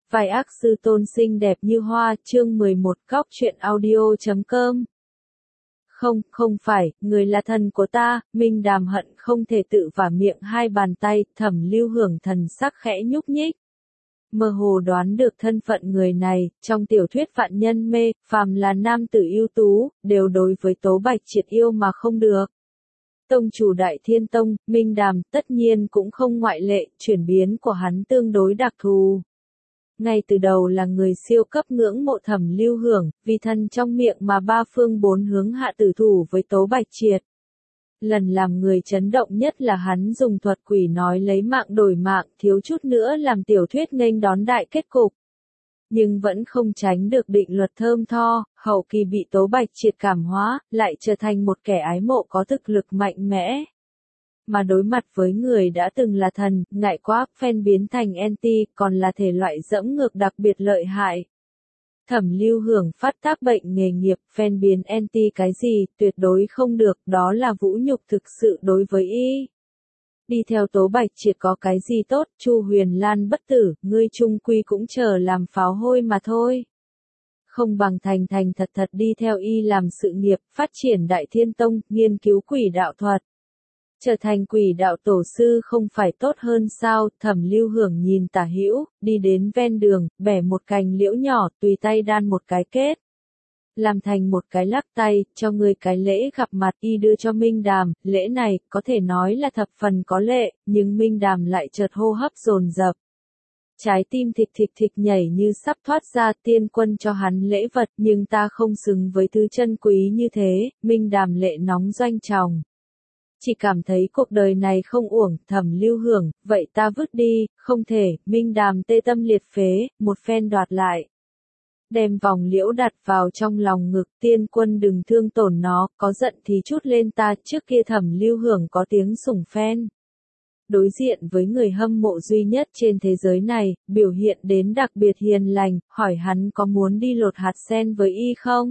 Vai ác sư tôn xinh đẹp như hoa, chương 11 góc truyện audio.com. Không phải, người là thần của ta, Minh Đàm hận không thể tự vả miệng hai bàn tay, Thẩm Lưu Hưởng thần sắc khẽ nhúc nhích. Mơ hồ đoán được thân phận người này, trong tiểu thuyết vạn nhân mê, phàm là nam tử ưu tú, đều đối với Tố Bạch Triệt yêu mà không được. Tông chủ Đại Thiên Tông, Minh Đàm, tất nhiên cũng không ngoại lệ, chuyển biến của hắn tương đối đặc thù. Ngay từ đầu là người siêu cấp ngưỡng mộ Thẩm Lưu Hưởng, vì thần trong miệng mà ba phương bốn hướng hạ tử thủ với Tố Bạch Triệt. Lần làm người chấn động nhất là hắn dùng thuật quỷ nói lấy mạng đổi mạng, thiếu chút nữa làm tiểu thuyết nghênh đón đại kết cục. Nhưng vẫn không tránh được định luật thơm tho, hậu kỳ bị Tố Bạch Triệt cảm hóa, lại trở thành một kẻ ái mộ có thực lực mạnh mẽ. Mà đối mặt với người đã từng là thần, ngại quá, phen biến thành anti, còn là thể loại dẫm ngược đặc biệt lợi hại. Thẩm Lưu Hưởng phát tác bệnh nghề nghiệp, phen biến anti cái gì, tuyệt đối không được, đó là vũ nhục thực sự đối với y. Đi theo Tố Bạch Triệt có cái gì tốt, Chu Huyền Lan bất tử, ngươi chung quy cũng chờ làm pháo hôi mà thôi. Không bằng thành thật đi theo y làm sự nghiệp, phát triển Đại Thiên Tông, nghiên cứu quỷ đạo thuật. Trở thành quỷ đạo tổ sư không phải tốt hơn sao? Thẩm Lưu Hưởng nhìn tả hữu, đi đến ven đường, bẻ một cành liễu nhỏ, tùy tay đan một cái kết. Làm thành một cái lắc tay, cho người cái lễ gặp mặt, y đưa cho Minh Đàm, lễ này, có thể nói là thập phần có lệ, nhưng Minh Đàm lại chợt hô hấp dồn dập. Trái tim thịch nhảy như sắp thoát ra, tiên quân cho hắn lễ vật, nhưng ta không xứng với thứ chân quý như thế, Minh Đàm lệ nóng doanh tròng. Chỉ cảm thấy cuộc đời này không uổng, Thẩm Lưu Hưởng, vậy ta vứt đi, không thể, Minh Đàm tê tâm liệt phế, một phen đoạt lại. Đem vòng liễu đặt vào trong lòng ngực, tiên quân đừng thương tổn nó, có giận thì chút lên ta, trước kia Thẩm Lưu Hưởng có tiếng sủng phen. Đối diện với người hâm mộ duy nhất trên thế giới này, biểu hiện đến đặc biệt hiền lành, hỏi hắn có muốn đi lột hạt sen với y không?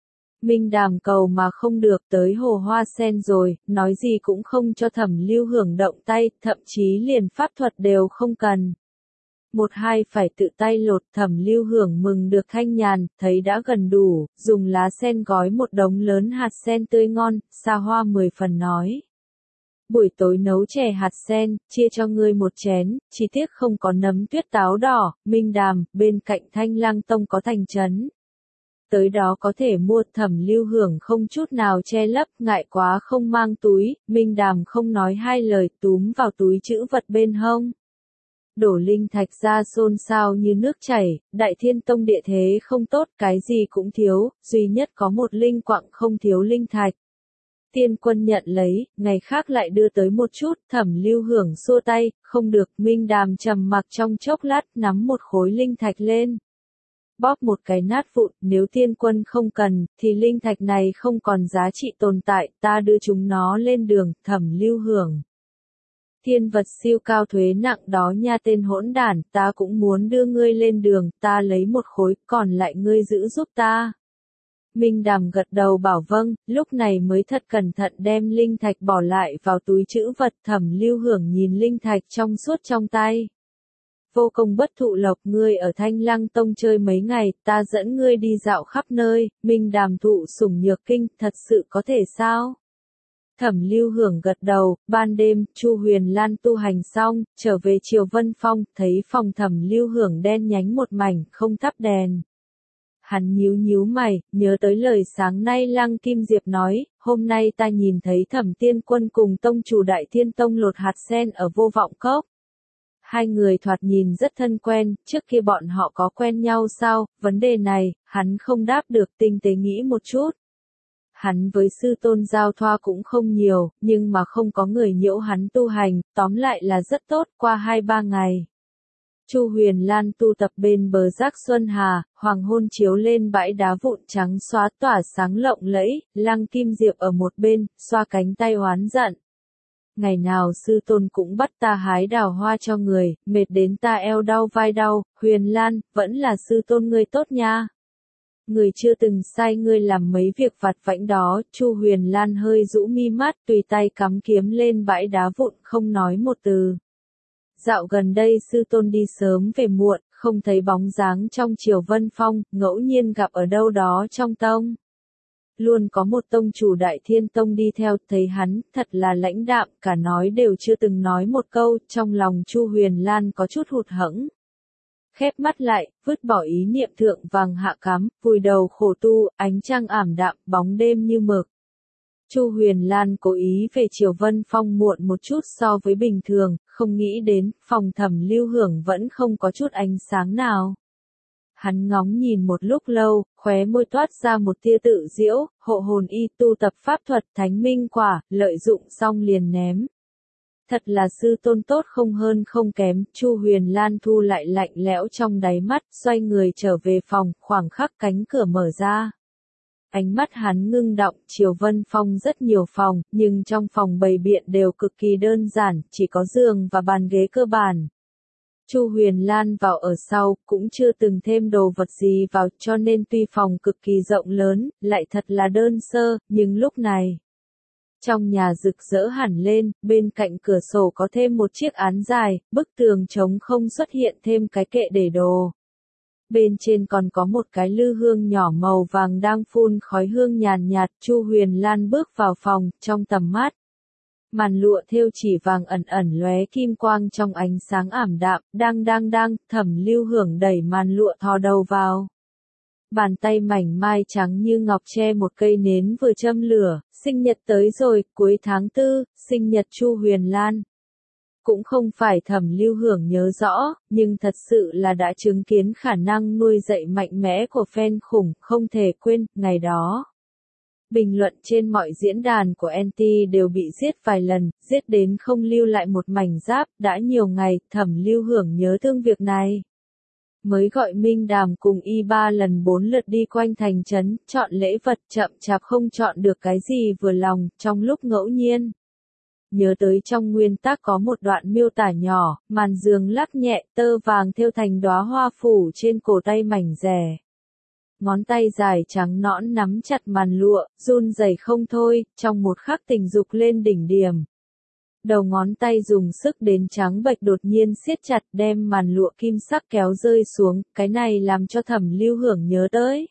Minh Đàm cầu mà không được, tới hồ hoa sen rồi, nói gì cũng không cho Thẩm Lưu Hưởng động tay, thậm chí liền pháp thuật đều không cần. Một hai phải tự tay lột, Thẩm Lưu Hưởng mừng được thanh nhàn, thấy đã gần đủ, dùng lá sen gói một đống lớn hạt sen tươi ngon, xa hoa 10 phần nói. Buổi tối nấu chè hạt sen, chia cho ngươi một chén, chỉ tiếc không có nấm tuyết táo đỏ, Minh Đàm, bên cạnh Thanh Lăng Tông có thành trấn. Tới đó có thể mua. Thẩm Lưu Hưởng không chút nào che lấp, ngại quá không mang túi, Minh Đàm không nói hai lời, túm vào túi trữ vật bên hông. Đổ linh thạch ra xôn xao như nước chảy, Đại Thiên Tông địa thế không tốt, cái gì cũng thiếu, duy nhất có một linh quặng không thiếu linh thạch. Tiên quân nhận lấy, ngày khác lại đưa tới một chút, Thẩm Lưu Hưởng xua tay, không được, Minh Đàm trầm mặc trong chốc lát, nắm một khối linh thạch lên. Bóp một cái nát vụn, nếu tiên quân không cần, thì linh thạch này không còn giá trị tồn tại, ta đưa chúng nó lên đường, Thẩm Lưu Hưởng. Thiên vật siêu cao thuế nặng đó nha, tên hỗn đản, ta cũng muốn đưa ngươi lên đường, ta lấy một khối, còn lại ngươi giữ giúp ta. Minh Đàm gật đầu bảo vâng, lúc này mới thật cẩn thận đem linh thạch bỏ lại vào túi trữ vật. Thẩm Lưu Hưởng nhìn linh thạch trong suốt trong tay. Vô công bất thụ lộc, ngươi ở Thanh Lăng Tông chơi mấy ngày, ta dẫn ngươi đi dạo khắp nơi. Minh Đàm thụ sủng nhược kinh, thật sự có thể sao? Thẩm Lưu Hưởng gật đầu. Ban đêm, Chu Huyền Lan tu hành xong, trở về Triều Vân Phong, thấy phòng Thẩm Lưu Hưởng đen nhánh một mảnh, không thắp đèn. Hắn nhíu mày, nhớ tới lời sáng nay Lăng Kim Diệp nói, hôm nay ta nhìn thấy Thẩm Tiên Quân cùng tông chủ Đại Thiên Tông lột hạt sen ở Vô Vọng Cốc. Hai người thoạt nhìn rất thân quen, trước kia bọn họ có quen nhau sao? Vấn đề này, hắn không đáp được, tinh tế nghĩ một chút. Hắn với sư tôn giao thoa cũng không nhiều, nhưng mà không có người nhiễu hắn tu hành, tóm lại là rất tốt, qua 2-3 ngày. Chu Huyền Lan tu tập bên bờ Giác Xuân Hà, hoàng hôn chiếu lên bãi đá vụn trắng xóa tỏa sáng lộng lẫy, Lăng Kim Diệp ở một bên, xoa cánh tay oán giận. Ngày nào sư tôn cũng bắt ta hái đào hoa cho người, mệt đến ta eo đau vai đau, Huyền Lan, vẫn là sư tôn ngươi tốt nha. Người chưa từng sai ngươi làm mấy việc vặt vãnh đó. Chu Huyền Lan hơi rũ mi mắt, tùy tay cắm kiếm lên bãi đá vụn, không nói một từ. Dạo gần đây sư tôn đi sớm về muộn, không thấy bóng dáng trong Triều Vân Phong, ngẫu nhiên gặp ở đâu đó trong tông. Luôn có một tông chủ Đại Thiên Tông đi theo, thấy hắn, thật là lãnh đạm, cả nói đều chưa từng nói một câu, trong lòng Chu Huyền Lan có chút hụt hẫng. Khép mắt lại, vứt bỏ ý niệm thượng vàng hạ cám, vùi đầu khổ tu, ánh trăng ảm đạm, bóng đêm như mực. Chu Huyền Lan cố ý về Triều Vân Phong muộn một chút so với bình thường, không nghĩ đến, phòng Thẩm Lưu Hưởng vẫn không có chút ánh sáng nào. Hắn ngóng nhìn một lúc lâu, khóe môi toát ra một tia tự giễu, hộ hồn y tu tập pháp thuật thánh minh quả, lợi dụng xong liền ném. Thật là sư tôn tốt không hơn không kém, Chu Huyền Lan thu lại lạnh lẽo trong đáy mắt, xoay người trở về phòng, khoảng khắc cánh cửa mở ra. Ánh mắt hắn ngưng động, Triều Vân Phong rất nhiều phòng, nhưng trong phòng bày biện đều cực kỳ đơn giản, chỉ có giường và bàn ghế cơ bản. Chu Huyền Lan vào ở sau, cũng chưa từng thêm đồ vật gì vào, cho nên tuy phòng cực kỳ rộng lớn, lại thật là đơn sơ, nhưng lúc này, trong nhà rực rỡ hẳn lên, bên cạnh cửa sổ có thêm một chiếc án dài, bức tường trống không xuất hiện thêm cái kệ để đồ. Bên trên còn có một cái lư hương nhỏ màu vàng đang phun khói hương nhàn nhạt, Chu Huyền Lan bước vào phòng, trong tầm mắt. Màn lụa thêu chỉ vàng ẩn ẩn lóe kim quang trong ánh sáng ảm đạm, đang, Thẩm Lưu Hưởng đẩy màn lụa thò đầu vào. Bàn tay mảnh mai trắng như ngọc che một cây nến vừa châm lửa, sinh nhật tới rồi, cuối tháng 4, sinh nhật Chu Huyền Lan. Cũng không phải Thẩm Lưu Hưởng nhớ rõ, nhưng thật sự là đã chứng kiến khả năng nuôi dạy mạnh mẽ của fan khủng, không thể quên, ngày đó. Bình luận trên mọi diễn đàn của NT đều bị giết vài lần, giết đến không lưu lại một mảnh giáp, đã nhiều ngày, Thẩm Lưu Hưởng nhớ thương việc này. Mới gọi Minh Đàm cùng y 3 lần 4 lượt đi quanh thành trấn, chọn lễ vật chậm chạp không chọn được cái gì vừa lòng, trong lúc ngẫu nhiên. Nhớ tới trong nguyên tác có một đoạn miêu tả nhỏ, màn giường lắc nhẹ, tơ vàng thêu thành đóa hoa phủ trên cổ tay mảnh rẻ. Ngón tay dài trắng nõn nắm chặt màn lụa, run rẩy không thôi, trong một khắc tình dục lên đỉnh điểm. Đầu ngón tay dùng sức đến trắng bệch đột nhiên siết chặt đem màn lụa kim sắc kéo rơi xuống, cái này làm cho Thẩm Lưu Hưởng nhớ tới.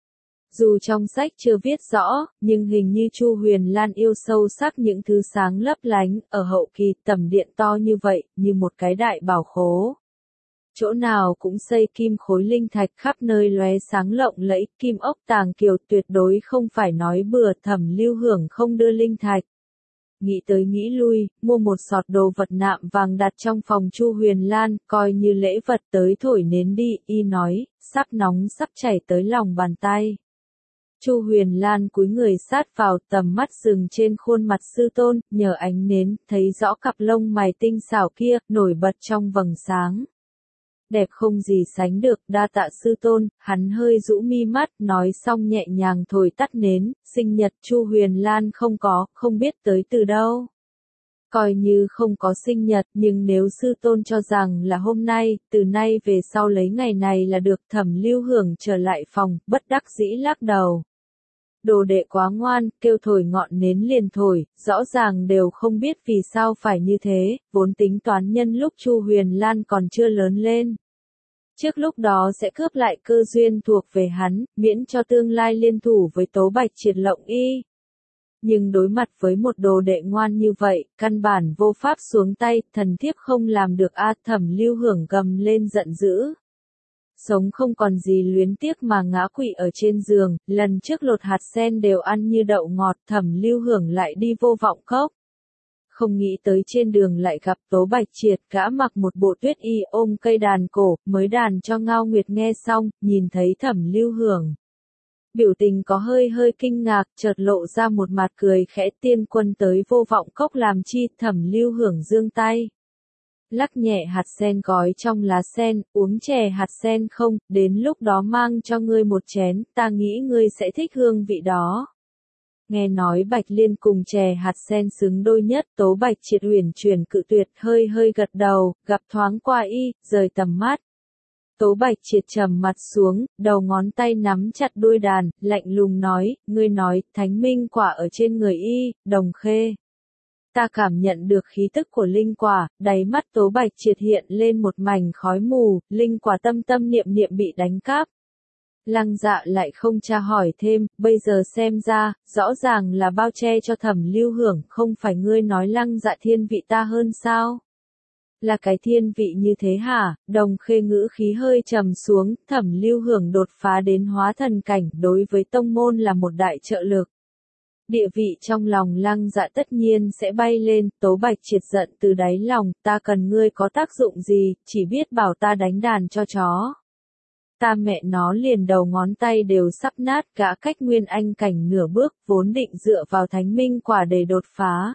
Dù trong sách chưa viết rõ, nhưng hình như Chu Huyền Lan yêu sâu sắc những thứ sáng lấp lánh, ở hậu kỳ tầm điện to như vậy, như một cái đại bảo khố. Chỗ nào cũng xây kim khối linh thạch khắp nơi lóe sáng lộng lẫy, kim ốc tàng kiều tuyệt đối không phải nói bừa, Thẩm Lưu Hưởng không đưa linh thạch. Nghĩ tới nghĩ lui, mua một sọt đồ vật nạm vàng đặt trong phòng Chu Huyền Lan, coi như lễ vật tới thổi nến đi, y nói, sắp nóng sắp chảy tới lòng bàn tay. Chu Huyền Lan cúi người sát vào, tầm mắt dừng trên khuôn mặt sư tôn, nhờ ánh nến, thấy rõ cặp lông mày tinh xảo kia, nổi bật trong vầng sáng. Đẹp không gì sánh được, đa tạ sư tôn, hắn hơi rũ mi mắt, nói xong nhẹ nhàng thổi tắt nến, sinh nhật Chu Huyền Lan không biết tới từ đâu. Coi như không có sinh nhật, nhưng nếu sư tôn cho rằng là hôm nay, từ nay về sau lấy ngày này là được. Thẩm Lưu Hưởng trở lại phòng, bất đắc dĩ lắc đầu. Đồ đệ quá ngoan, kêu thổi ngọn nến liền thổi, rõ ràng đều không biết vì sao phải như thế, vốn tính toán nhân lúc Chu Huyền Lan còn chưa lớn lên. Trước lúc đó sẽ cướp lại cơ duyên thuộc về hắn, miễn cho tương lai liên thủ với Tố Bạch Triệt lộng y. Nhưng đối mặt với một đồ đệ ngoan như vậy, căn bản vô pháp xuống tay, thần thiếp không làm được a. Thẩm Lưu Hưởng gầm lên giận dữ. Sống không còn gì luyến tiếc mà ngã quỵ ở trên giường, lần trước lột hạt sen đều ăn như đậu ngọt, Thẩm Lưu Hưởng lại đi vô vọng cốc. Không nghĩ tới trên đường lại gặp Tố Bạch Triệt, gã mặc một bộ tuyết y ôm cây đàn cổ, mới đàn cho Ngao Nguyệt nghe xong, nhìn thấy Thẩm Lưu Hưởng. Biểu tình có hơi kinh ngạc, chợt lộ ra một mặt cười khẽ. Tiên quân tới vô vọng cốc làm chi? Thẩm Lưu Hưởng giương tay. Lắc nhẹ hạt sen gói trong lá sen, uống chè hạt sen không, đến lúc đó mang cho ngươi một chén, ta nghĩ ngươi sẽ thích hương vị đó. Nghe nói Bạch Liên cùng chè hạt sen xứng đôi nhất, Tố Bạch Triệt uyển chuyển cự tuyệt, hơi gật đầu, gặp thoáng qua y, rời tầm mắt. Tố Bạch Triệt trầm mặt xuống, đầu ngón tay nắm chặt đuôi đàn, lạnh lùng nói, ngươi nói, thánh minh quả ở trên người y, Đồng Khê. Ta cảm nhận được khí tức của linh quả, đáy mắt Tố Bạch Triệt hiện lên một mảnh khói mù, linh quả tâm tâm niệm niệm bị đánh cắp. Lăng Dạ lại không tra hỏi thêm, bây giờ xem ra, rõ ràng là bao che cho Thẩm Lưu Hưởng, không phải ngươi nói Lăng Dạ thiên vị ta hơn sao? Là cái thiên vị như thế hả? Đồng Khê ngữ khí hơi trầm xuống, Thẩm Lưu Hưởng đột phá đến hóa thần cảnh, đối với tông môn là một đại trợ lực. Địa vị trong lòng Lăng Dạ tất nhiên sẽ bay lên. Tố Bạch Triệt giận từ đáy lòng, ta cần ngươi có tác dụng gì, chỉ biết bảo ta đánh đàn cho chó. Ta mẹ nó liền đầu ngón tay đều sắp nát, gã cách nguyên anh cảnh nửa bước, vốn định dựa vào thánh minh quả để đột phá.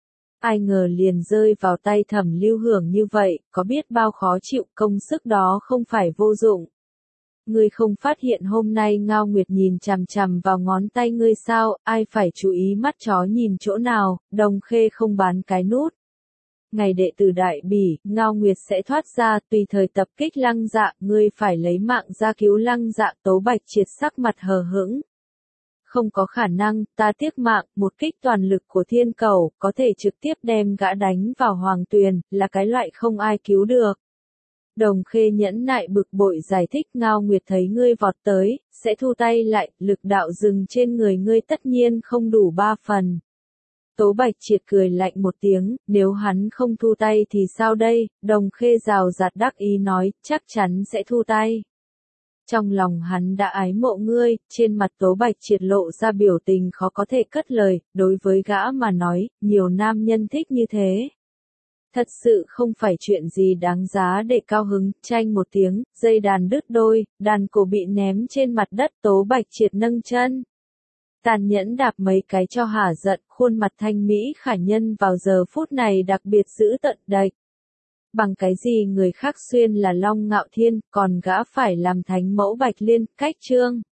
Ai ngờ liền rơi vào tay Thẩm Lưu Hưởng như vậy, có biết bao khó chịu, công sức đó không phải vô dụng. Ngươi không phát hiện hôm nay Ngao Nguyệt nhìn chằm chằm vào ngón tay ngươi sao, ai phải chú ý mắt chó nhìn chỗ nào, Đồng Khê không bán cái nút. Ngày đệ tử Đại Bỉ, Ngao Nguyệt sẽ thoát ra, tùy thời tập kích Lăng Dạ, ngươi phải lấy mạng ra cứu Lăng Dạ. Tố Bạch Triệt sắc mặt hờ hững. Không có khả năng, ta tiếc mạng, một kích toàn lực của thiên cầu, có thể trực tiếp đem gã đánh vào hoàng tuyền, là cái loại không ai cứu được. Đồng Khê nhẫn nại bực bội giải thích, Ngao Nguyệt thấy ngươi vọt tới, sẽ thu tay lại, lực đạo dừng trên người ngươi tất nhiên không đủ 3 phần. Tố Bạch Triệt cười lạnh một tiếng, nếu hắn không thu tay thì sao đây? Đồng Khê rào rạt đắc ý nói, chắc chắn sẽ thu tay. Trong lòng hắn đã ái mộ ngươi, trên mặt Tố Bạch Triệt lộ ra biểu tình khó có thể cất lời, đối với gã mà nói, nhiều nam nhân thích như thế. Thật sự không phải chuyện gì đáng giá để cao hứng, chanh một tiếng, dây đàn đứt đôi, đàn cổ bị ném trên mặt đất. Tố Bạch Triệt nâng chân. Tàn nhẫn đạp mấy cái cho hả giận, khuôn mặt thanh mỹ khả nhân vào giờ phút này đặc biệt dữ tợn đạch. Bằng cái gì người khác xuyên là Long Ngạo Thiên, còn gã phải làm thánh mẫu Bạch Liên, cách chương.